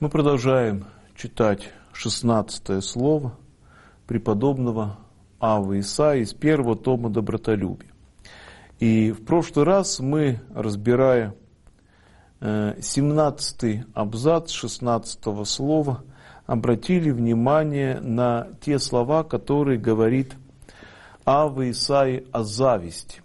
Мы продолжаем читать 16 слово преподобного Аввы Исаии из первого тома «Добротолюбие». И в прошлый раз мы, разбирая 17 абзац 16 слова, обратили внимание на те слова, которые говорит Авва Исаии о зависти.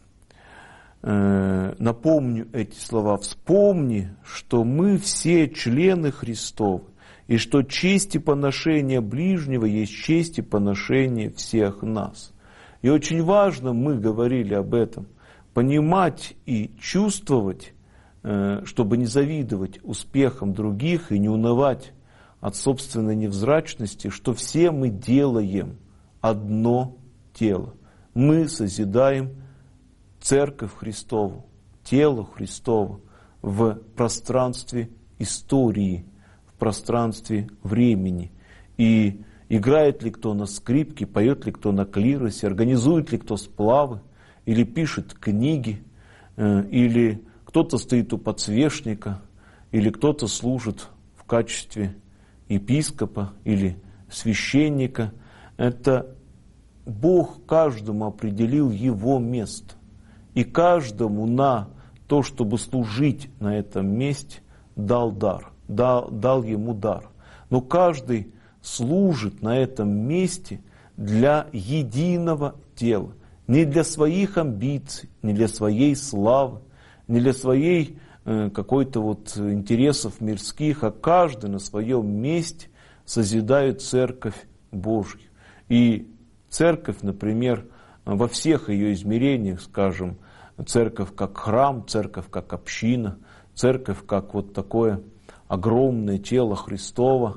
Напомню эти слова. «Вспомни, что мы все члены Христовы, и что честь и поношение ближнего есть честь и поношение всех нас». И очень важно, мы говорили об этом, понимать и чувствовать, чтобы не завидовать успехам других и не унывать от собственной невзрачности, что все мы делаем одно тело. Мы созидаем Церковь Христову, тело Христово в пространстве истории, в пространстве времени. И играет ли кто на скрипке, поет ли кто на клиросе, организует ли кто сплавы, или пишет книги, или кто-то стоит у подсвечника, или кто-то служит в качестве епископа или священника. Это Бог каждому определил его место. И каждому на то, чтобы служить на этом месте, дал дар, дал ему дар. Но каждый служит на этом месте для единого тела. Не для своих амбиций, не для своей славы, не для своей какой-то интересов мирских, а каждый на своем месте созидает Церковь Божью. И Церковь, например, во всех ее измерениях, скажем, Церковь как храм, Церковь как община, Церковь как такое огромное тело Христово,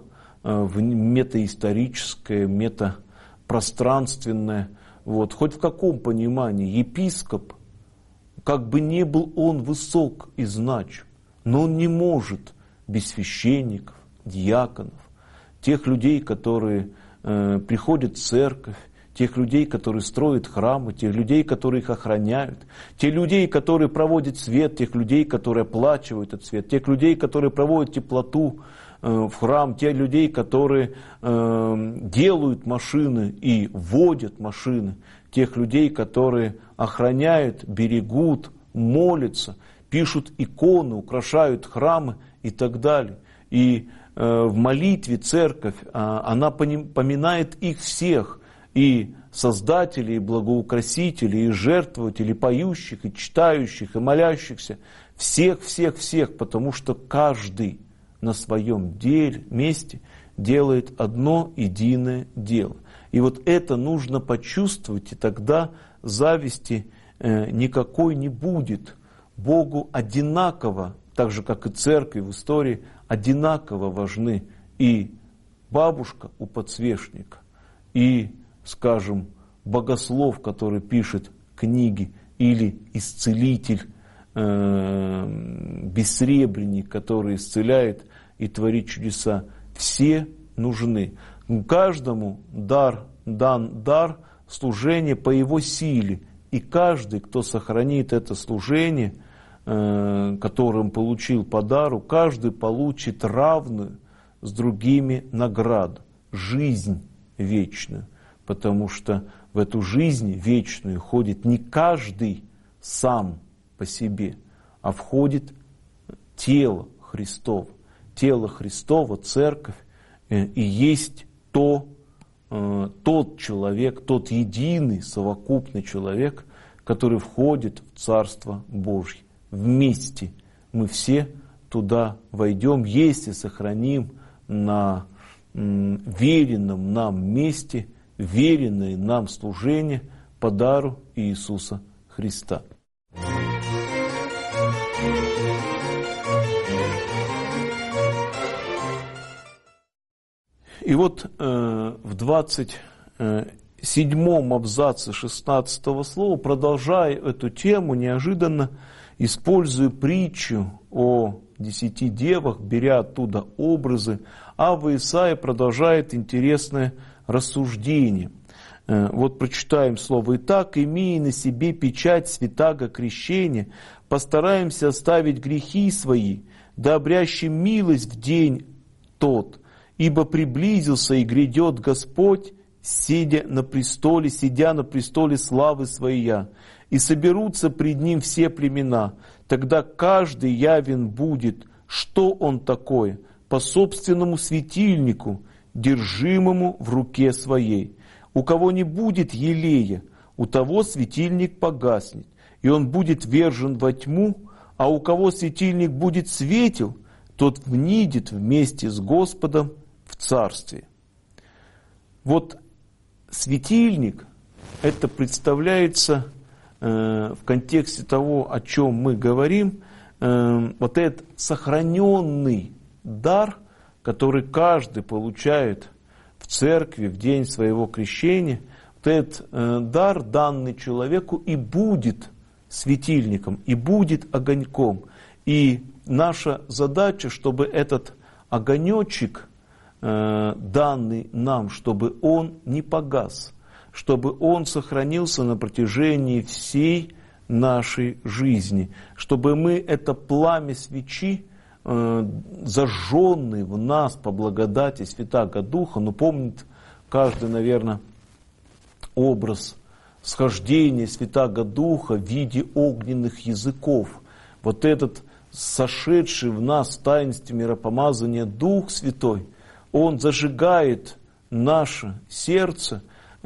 метаисторическое, метапространственное. Хоть в каком понимании епископ, как бы не был он высок и значим, но он не может без священников, диаконов, тех людей, которые приходят в церковь, тех людей, которые строят храмы, тех людей, которые их охраняют, тех людей, которые проводят свет, тех людей, которые оплачивают этот свет, тех людей, которые проводят теплоту в храм, тех людей, которые делают машины и водят машины, тех людей, которые охраняют, берегут, молятся, пишут иконы, украшают храмы и так далее. И в молитве церковь, она поминает их всех, и создателей, и благоукрасителей, и жертвователей, и поющих, и читающих, и молящихся, всех, потому что каждый на своем месте делает одно единое дело. И это нужно почувствовать, и тогда зависти никакой не будет. Богу одинаково, так же как и церкви в истории, одинаково важны и бабушка у подсвечника, и, скажем, богослов, который пишет книги, или исцелитель, бессребренник, который исцеляет и творит чудеса. Все нужны. Каждому дан дар служения по его силе. И каждый, кто сохранит это служение, которое он получил по дару, каждый получит равную с другими награду. Жизнь вечную. Потому что в эту жизнь вечную входит не каждый сам по себе, а входит тело Христово. Тело Христово, церковь, и есть тот человек, тот единый совокупный человек, который входит в Царство Божье. Вместе мы все туда войдем, если сохраним на веренном нам месте веренное нам служение по дару Иисуса Христа. И в 27 абзаце 16 слова, продолжая эту тему, неожиданно используя притчу о 10 девах, беря оттуда образы, Авва Исаия продолжает интересное рассуждение. Прочитаем слово. «Итак, имея на себе печать святаго крещения, постараемся оставить грехи свои, да обрящем милость в день тот, ибо приблизился и грядет Господь, сидя на престоле славы Своей, и соберутся пред Ним все племена. Тогда каждый явен будет, что Он такое, по собственному светильнику, держимому в руке Своей. У кого не будет елея, у того светильник погаснет, и он будет вержен во тьму, а у кого светильник будет светел, тот внидет вместе с Господом в царстве. Вот светильник, это представляется в контексте того, о чем мы говорим, вот этот сохраненный дар, который каждый получает в церкви в день своего крещения, вот этот дар, данный человеку, и будет светильником, и будет огоньком. И наша задача, чтобы этот огонечек, данный нам, чтобы он не погас, чтобы он сохранился на протяжении всей нашей жизни, чтобы мы это пламя свечи, зажженный в нас по благодати Святаго Духа, помнит каждый, наверное, образ схождения Святаго Духа в виде огненных языков. Вот этот сошедший в нас в таинстве миропомазания Дух Святой, Он зажигает наше сердце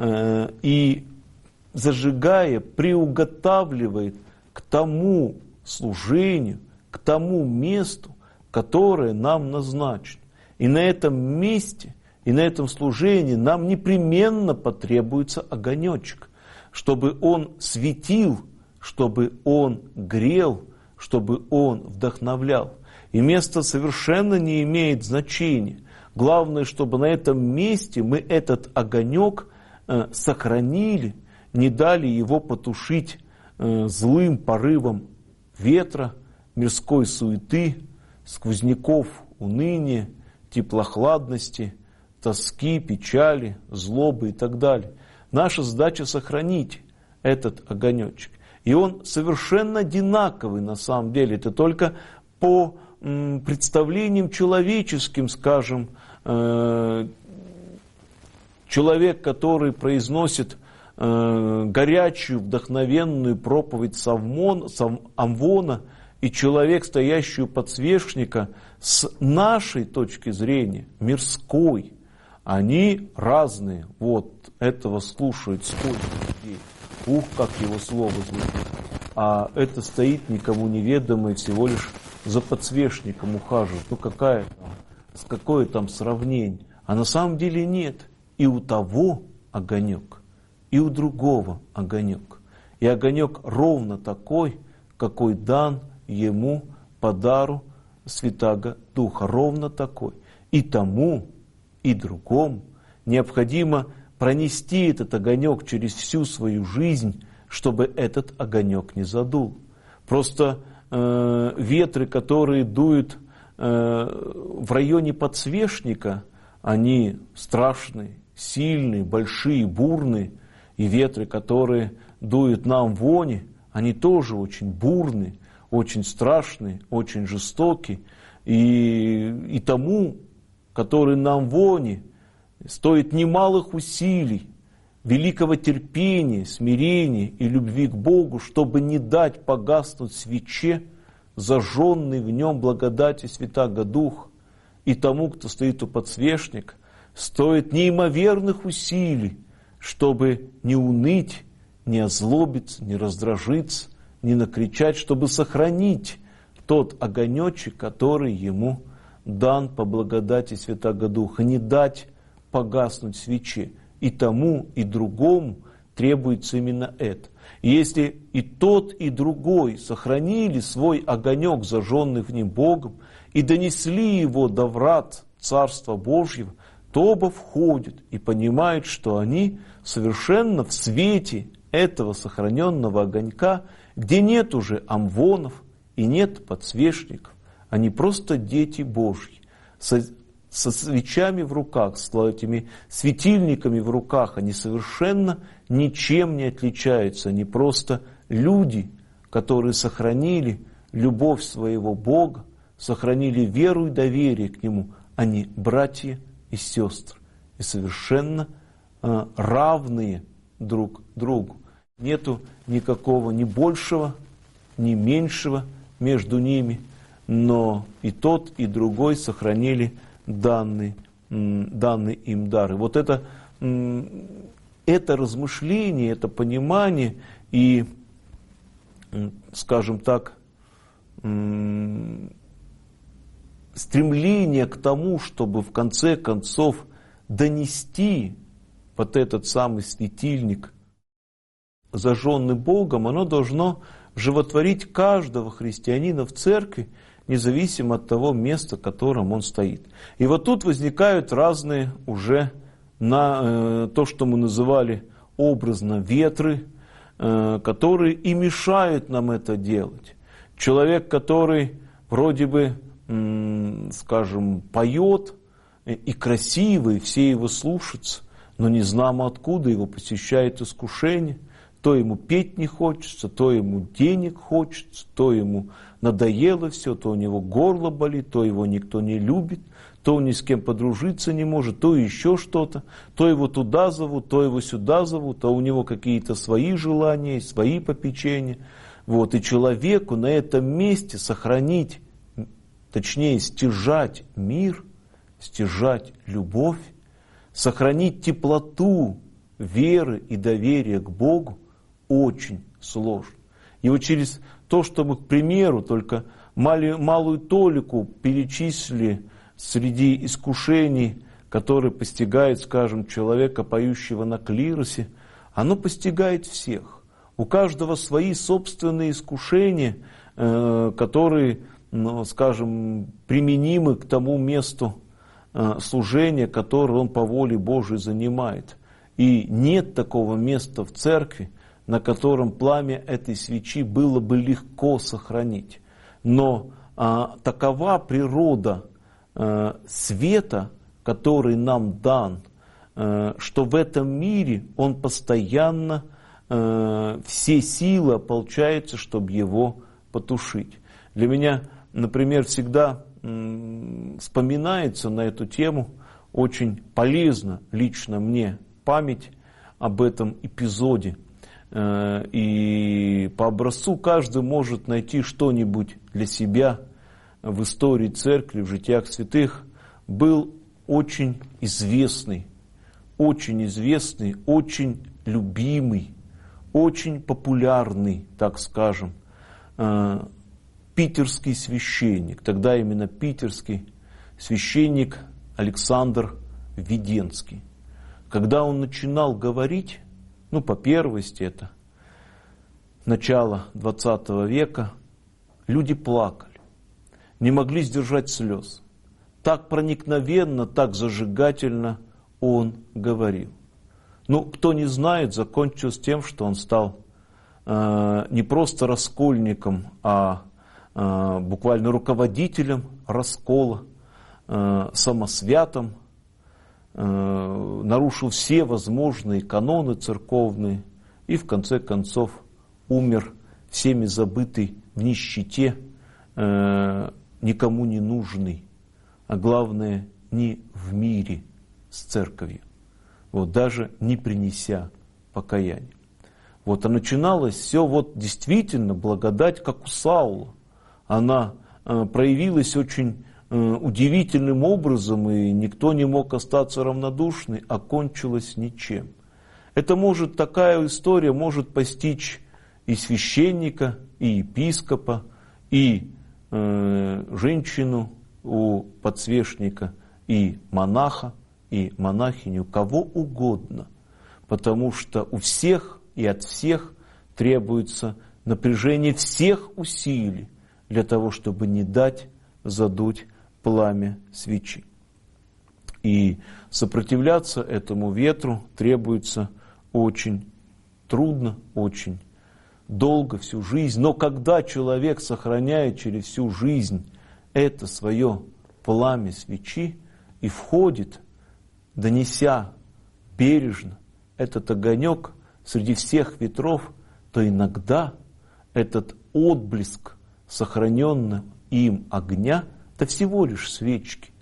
и, зажигая, приуготавливает к тому служению, к тому месту, которое нам назначено. И на этом месте, и на этом служении нам непременно потребуется огонечек, чтобы он светил, чтобы он грел, чтобы он вдохновлял. И место совершенно не имеет значения. Главное, чтобы на этом месте мы этот огонек сохранили, не дали его потушить злым порывом ветра, мирской суеты, сквозняков уныния, теплохладности, тоски, печали, злобы и так далее. Наша задача сохранить этот огонечек. И он совершенно одинаковый на самом деле. Это только по представлениям человеческим, скажем, человек, который произносит горячую, вдохновенную проповедь Амвона, и человек, стоящий у подсвечника, с нашей точки зрения, мирской, они разные. Вот этого слушают сколько людей. Ух, как его слово звучит. А это стоит никому неведомый, всего лишь за подсвечником ухаживает. Какое там сравнение? А на самом деле нет. И у того огонек, и у другого огонек. И огонек ровно такой, какой дан ему по дару Святаго Духа. Ровно такой. И тому, и другому необходимо пронести этот огонек через всю свою жизнь, чтобы этот огонек не задул. Просто ветры, которые дуют в районе подсвечника, они страшные, сильные, большие, бурные. И ветры, которые дуют нам в воне, они тоже очень бурные, очень страшные, очень жестокие. И тому, который нам в воне, стоит немалых усилий, великого терпения, смирения и любви к Богу, чтобы не дать погаснуть свече, зажженной в нем благодати Святаго Духа. И тому, кто стоит у подсвечника, стоит неимоверных усилий, чтобы не уныть, не озлобиться, не раздражиться, не накричать, чтобы сохранить тот огонечек, который ему дан по благодати Святаго Духа, не дать погаснуть свече. И тому, и другому требуется именно это. И если и тот, и другой сохранили свой огонек, зажженный в нем Богом, и донесли его до врат Царства Божьего, то оба входят и понимают, что они совершенно в свете этого сохраненного огонька, где нет уже амвонов и нет подсвечников. Они просто дети Божьи, со свечами в руках, с этими светильниками в руках. Они совершенно ничем не отличаются. Они просто люди, которые сохранили любовь своего Бога, сохранили веру и доверие к Нему. они братья и сестры, и совершенно равные друг другу. Нету никакого ни большего, ни меньшего между ними, но и тот, и другой сохранили данный им дар. И вот это размышление, это понимание и, скажем так, стремление к тому, чтобы в конце концов донести вот этот самый светильник, зажженный Богом, оно должно животворить каждого христианина в церкви, независимо от того места, в котором он стоит. И вот тут возникают разные уже то, что мы называли образно ветры, которые и мешают нам это делать. Человек, который вроде бы, скажем, поет и красивый, все его слушаются, но не знамо откуда его посещает искушение. То ему петь не хочется, то ему денег хочется, то ему надоело все, то у него горло болит, то его никто не любит, то он ни с кем подружиться не может, то еще что-то, то его туда зовут, то его сюда зовут, а у него какие-то свои желания, свои попечения. Вот. И человеку на этом месте сохранить, точнее стяжать мир, стяжать любовь, сохранить теплоту веры и доверия к Богу очень сложно. И вот через то, что мы, к примеру, только малую толику перечислили среди искушений, которые постигают, скажем, человека, поющего на клиросе, оно постигает всех. У каждого свои собственные искушения, которые, скажем, применимы к тому месту служения, которое он по воле Божией занимает. И нет такого места в церкви, на котором пламя этой свечи было бы легко сохранить. Но такова природа света, который нам дан, что в этом мире он постоянно, все силы ополчаются, чтобы его потушить. Для меня, например, всегда вспоминается на эту тему очень полезно лично мне память об этом эпизоде. И по образцу каждый может найти что-нибудь для себя в истории церкви, в житиях святых. Был очень известный, очень любимый, очень популярный, так скажем, питерский священник, тогда именно питерский священник Александр Веденский. Когда он начинал говорить, по первости это начало 20 века, люди плакали, не могли сдержать слез. Так проникновенно, так зажигательно он говорил. Кто не знает, закончилось тем, что он стал не просто раскольником, а буквально руководителем раскола, самосвятом, нарушил все возможные каноны церковные и в конце концов умер всеми забытый в нищете, никому не нужный, а главное не в мире с церковью, даже не принеся покаяния. А начиналось все действительно благодать, как у Саула. Она проявилась очень удивительным образом, и никто не мог остаться равнодушным, а кончилась ничем. Такая история может постичь и священника, и епископа, и женщину у подсвечника, и монаха, и монахиню, кого угодно, потому что у всех и от всех требуется напряжение всех усилий для того, чтобы не дать задуть пламя свечи. И сопротивляться этому ветру требуется очень трудно, очень долго, всю жизнь. Но когда человек сохраняет через всю жизнь это свое пламя свечи и входит, донеся бережно этот огонек среди всех ветров, то иногда этот отблеск сохраненного им огня, это всего лишь свечки,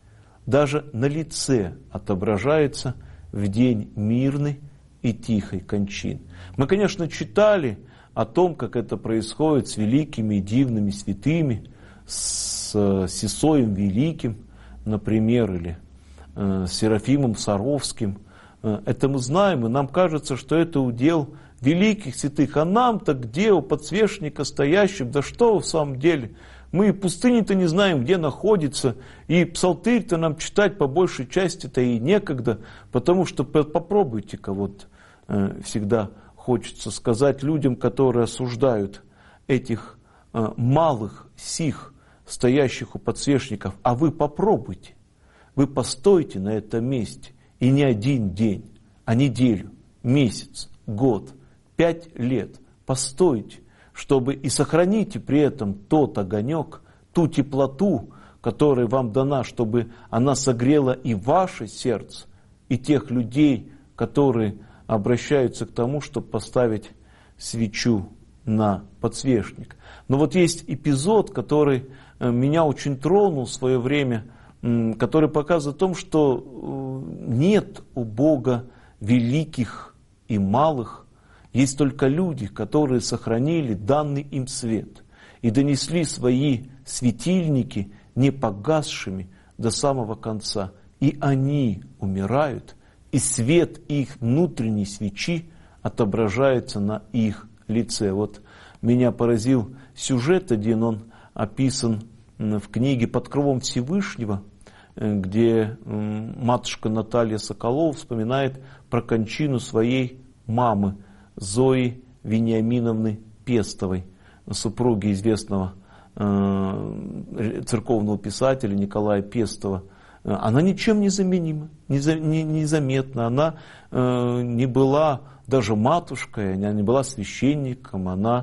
даже на лице отображается в день мирной и тихой кончины. Мы, конечно, читали о том, как это происходит с великими и дивными святыми, с Сысоем Великим, например, или с Серафимом Саровским. Это мы знаем, и нам кажется, что это удел великих святых. А нам-то где у подсвечника стоящим? Да что в самом деле? Мы и пустыни-то не знаем, где находится, и псалтырь-то нам читать по большей части-то и некогда, потому что попробуйте-ка вот всегда хочется сказать людям, которые осуждают этих малых сих, стоящих у подсвечников, а вы попробуйте, вы постойте на этом месте, и не один день, а неделю, месяц, год, 5 лет, постойте, чтобы и сохраните при этом тот огонек, ту теплоту, которая вам дана, чтобы она согрела и ваше сердце, и тех людей, которые обращаются к тому, чтобы поставить свечу на подсвечник. Но вот есть эпизод, который меня очень тронул в свое время, который показывает о том, что нет у Бога великих и малых, есть только люди, которые сохранили данный им свет и донесли свои светильники не погасшими до самого конца. И они умирают, и свет их внутренней свечи отображается на их лице. Вот меня поразил сюжет один, он описан в книге «Под кровом Всевышнего», где матушка Наталья Соколова вспоминает про кончину своей мамы Зои Вениаминовны Пестовой, супруги известного церковного писателя Николая Пестова. Она ничем не заменима, незаметна. Она не была даже матушкой, она не была священником, она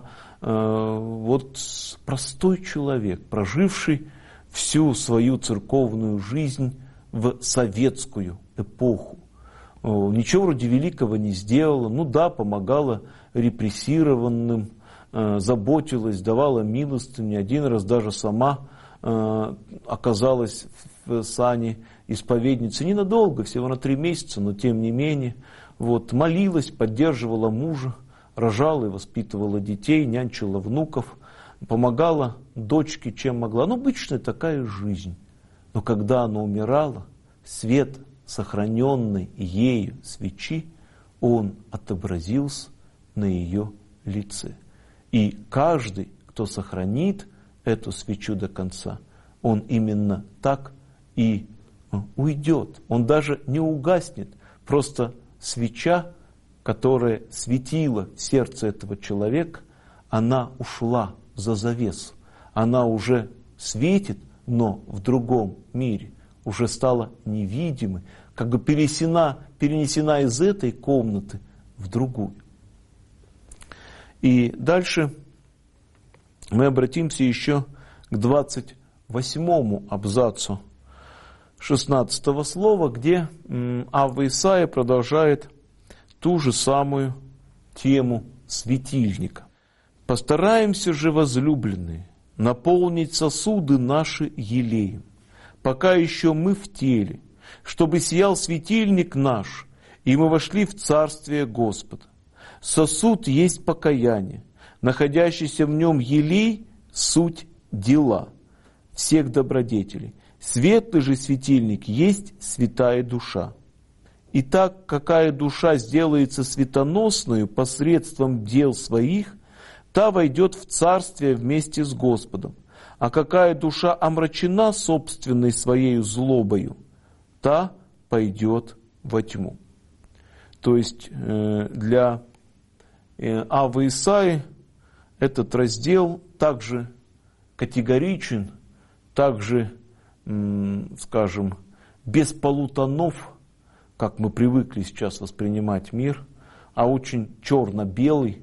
вот простой человек, проживший всю свою церковную жизнь в советскую эпоху. Ничего вроде великого не сделала, ну да, помогала репрессированным, заботилась, давала милостыню, один раз даже сама оказалась в сане исповедницы, ненадолго, всего на 3 месяца, но тем не менее, вот, молилась, поддерживала мужа, рожала и воспитывала детей, нянчила внуков, помогала дочке, чем могла. Ну, обычная такая жизнь. Но когда она умирала, свет сохраненной ею свечи, он отобразился на ее лице. И каждый, кто сохранит эту свечу до конца, он именно так и уйдет. Он даже не угаснет. Просто свеча, которая светила в сердце этого человека, она ушла за завесу. Она уже светит, но в другом мире. Уже стала невидимой, как бы перенесена из этой комнаты в другую. И дальше мы обратимся еще к 28 абзацу 16 слова, где Авва Исаия продолжает ту же самую тему светильника. «Постараемся же, возлюбленные, наполнить сосуды наши елеем, пока еще мы в теле, чтобы сиял светильник наш, и мы вошли в Царствие Господа. Сосуд есть покаяние, находящийся в нем елей – суть дела всех добродетелей. Светлый же светильник есть святая душа. Итак, какая душа сделается светоносную посредством дел своих, та войдет в Царствие вместе с Господом. А какая душа омрачена собственной своей злобою, та пойдет во тьму». То есть для Аввы Исаии этот раздел также категоричен, также, скажем, без полутонов, как мы привыкли сейчас воспринимать мир, а очень черно-белый,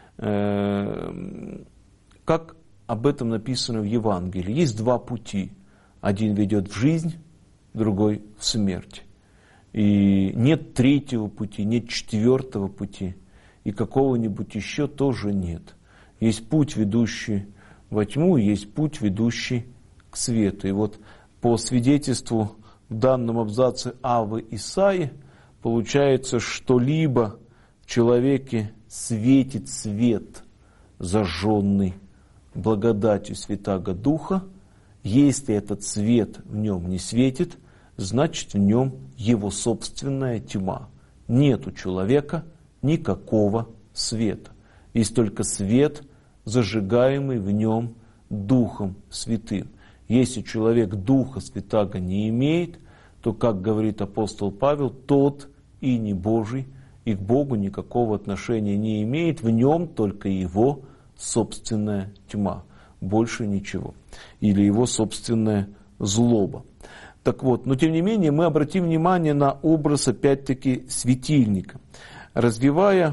как об этом написано в Евангелии. Есть 2 пути. Один ведет в жизнь, другой в смерть. И нет 3-го пути, нет 4-го пути. И какого-нибудь еще тоже нет. Есть путь, ведущий во тьму, есть путь, ведущий к свету. И вот по свидетельству в данном абзаце Авы Исаии, получается, что либо в человеке светит свет, зажженный благодатью Святаго Духа. Если этот свет в нем не светит, значит в нем его собственная тьма. Нет у человека никакого света. Есть только свет, зажигаемый в нем Духом Святым. Если человек Духа Святаго не имеет, то, как говорит апостол Павел, тот и не Божий, и к Богу никакого отношения не имеет, в нем только его собственная тьма, больше ничего, или его собственная злоба. Так вот, но тем не менее мы обратим внимание на образ, опять-таки, светильника. Развивая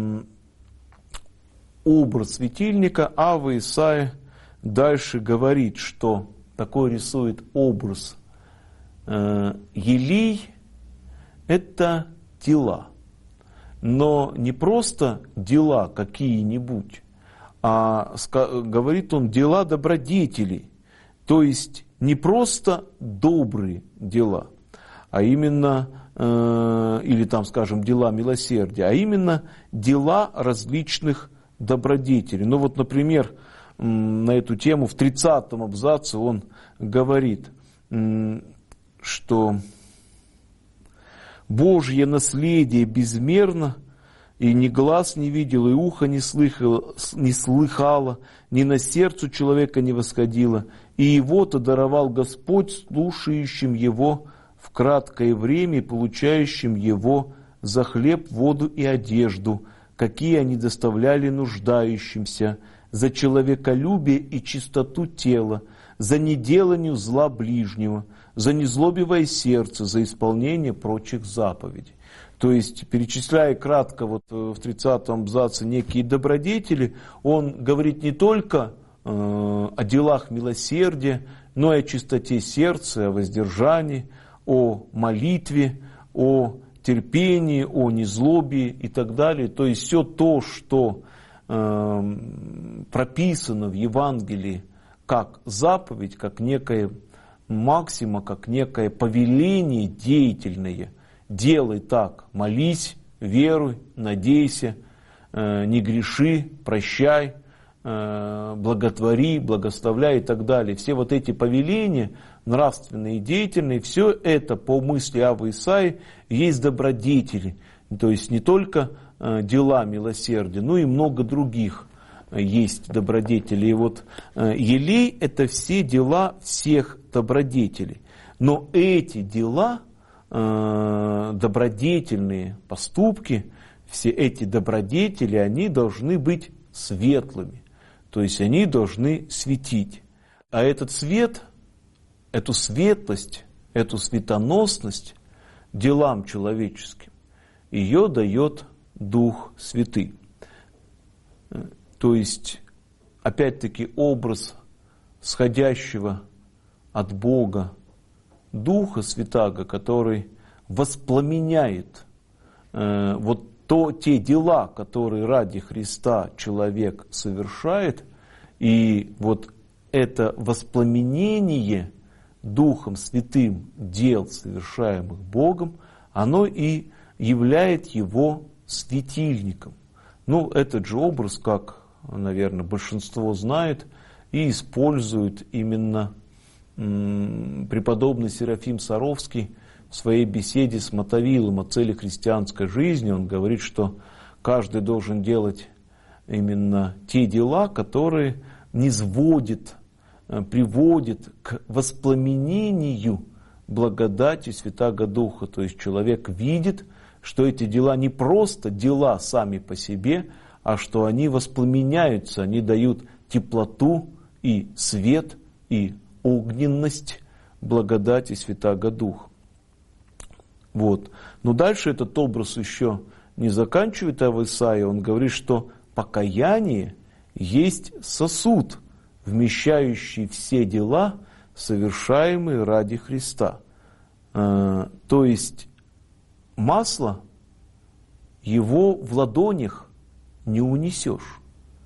образ светильника, Ава Исаия дальше говорит, что такой рисует образ. Елей – это дела, но не просто дела какие-нибудь, а говорит он дела добродетелей, то есть не просто добрые дела, а именно, или там, скажем, дела милосердия, а именно дела различных добродетелей. Ну вот, например, на эту тему в 30-м абзаце он говорит, что Божье наследие безмерно, и ни глаз не видел, и ухо не слыхало, ни на сердце человека не восходило, и его-то даровал Господь слушающим его в краткое время и получающим его за хлеб, воду и одежду, какие они доставляли нуждающимся, за человеколюбие и чистоту тела, за неделанию зла ближнего, за незлобивое сердце, за исполнение прочих заповедей. То есть, перечисляя кратко вот в 30-м абзаце некие добродетели, он говорит не только о делах милосердия, но и о чистоте сердца, о воздержании, о молитве, о терпении, о незлобии и так далее. То есть, все то, что прописано в Евангелии как заповедь, как некая максима, как некое повеление деятельное. Делай так, молись, веруй, надейся, не греши, прощай, благотвори, благословляй и так далее. Все вот эти повеления, нравственные и деятельные, все это по мысли Авы Исаии есть добродетели. То есть не только дела милосердия, но и много других есть добродетелей. И вот елей – это все дела всех добродетелей. Но эти дела, добродетельные поступки, все эти добродетели, они должны быть светлыми. То есть они должны светить. А этот свет, эту светлость, эту светоносность делам человеческим, ее дает Дух Святый. То есть, опять-таки, образ сходящего от Бога Духа Святаго, который воспламеняет те дела, которые ради Христа человек совершает, и вот это воспламенение Духом Святым дел, совершаемых Богом, оно и являет его светильником. Ну, этот же образ, как, наверное, большинство знает, и использует именно преподобный Серафим Саровский в своей беседе с Мотовилом о цели христианской жизни. Он говорит, что каждый должен делать именно те дела, которые низводят, приводят к воспламенению благодати Святаго Духа. То есть человек видит, что эти дела не просто дела сами по себе, а что они воспламеняются, они дают теплоту и свет, и огненность благодати Святаго Духа. Вот. Но дальше этот образ еще не заканчивает Ава Исаия. Он говорит, что покаяние есть сосуд, вмещающий все дела, совершаемые ради Христа. То есть масло, его в ладонях не унесешь.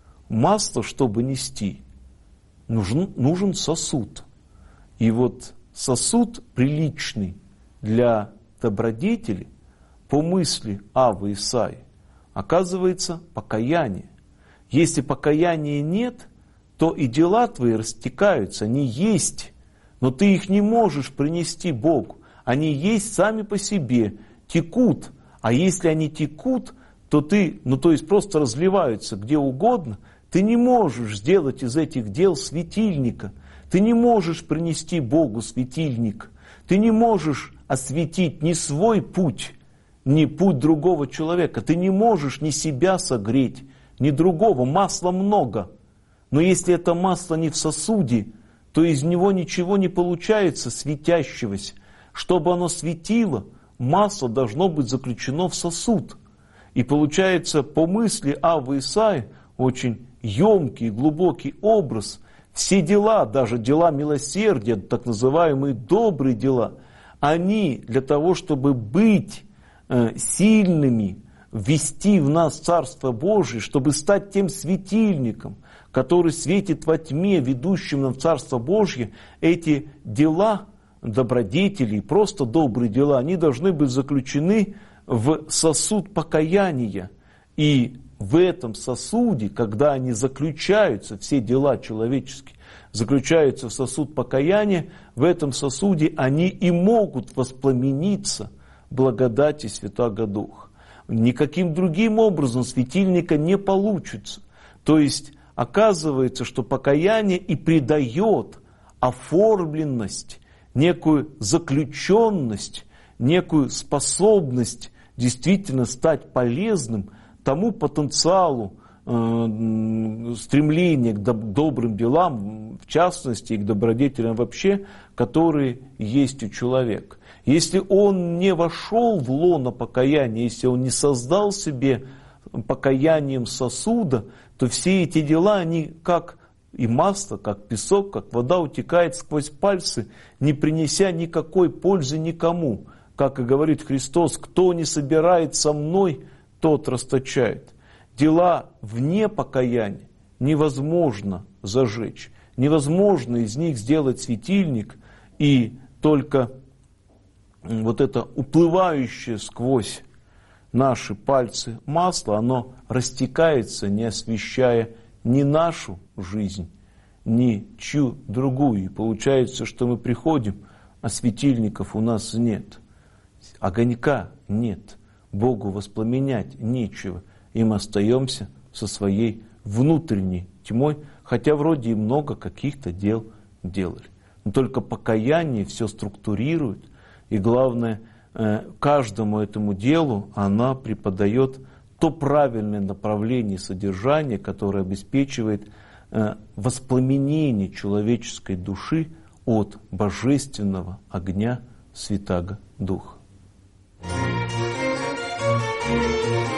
Масло, чтобы нести, нужен сосуд. И вот сосуд приличный для добродетели, по мысли Аввы Исаии, оказывается покаяние. Если покаяния нет, то и дела твои растекаются, они есть, но ты их не можешь принести Богу. Они есть сами по себе, текут. А если они текут, то то есть просто разливаются где угодно, ты не можешь сделать из этих дел светильника. Ты не можешь принести Богу светильник. Ты не можешь осветить ни свой путь, ни путь другого человека. Ты не можешь ни себя согреть, ни другого. Масла много. Но если это масло не в сосуде, то из него ничего не получается светящегося. Чтобы оно светило, масло должно быть заключено в сосуд. И получается, по мысли Аввы Исаии, очень емкий, глубокий образ. Все дела, даже дела милосердия, так называемые добрые дела, они для того, чтобы быть сильными, ввести в нас Царство Божие, чтобы стать тем светильником, который светит во тьме, ведущим нам в Царство Божье, эти дела, добродетели, просто добрые дела, они должны быть заключены в сосуд покаяния. И в этом сосуде, когда они заключаются, все дела человеческие, заключаются в сосуд покаяния, в этом сосуде они и могут воспламениться благодати Святаго Духа. Никаким другим образом светильника не получится. То есть оказывается, что покаяние и придает оформленность, некую заключенность, некую способность действительно стать полезным тому потенциалу стремления к добрым делам, в частности, и к добродетелям вообще, которые есть у человека. Если он не вошел в лоно покаяния, если он не создал себе покаянием сосуда, то все эти дела, они как и масло, как песок, как вода утекает сквозь пальцы, не принеся никакой пользы никому. Как и говорит Христос, кто не собирает со мной, тот расточает. Дела вне покаяния невозможно зажечь, невозможно из них сделать светильник, и только вот это уплывающее сквозь наши пальцы масло, оно растекается, не освещая ни нашу жизнь, ни чью другую. И получается, что мы приходим, а светильников у нас нет, огонька нет, Богу воспламенять нечего, и мы остаемся со своей внутренней тьмой, хотя вроде и много каких-то дел делали. Но только покаяние все структурирует, и главное, каждому этому делу она преподает то правильное направление содержания, которое обеспечивает воспламенение человеческой души от божественного огня Святаго Духа.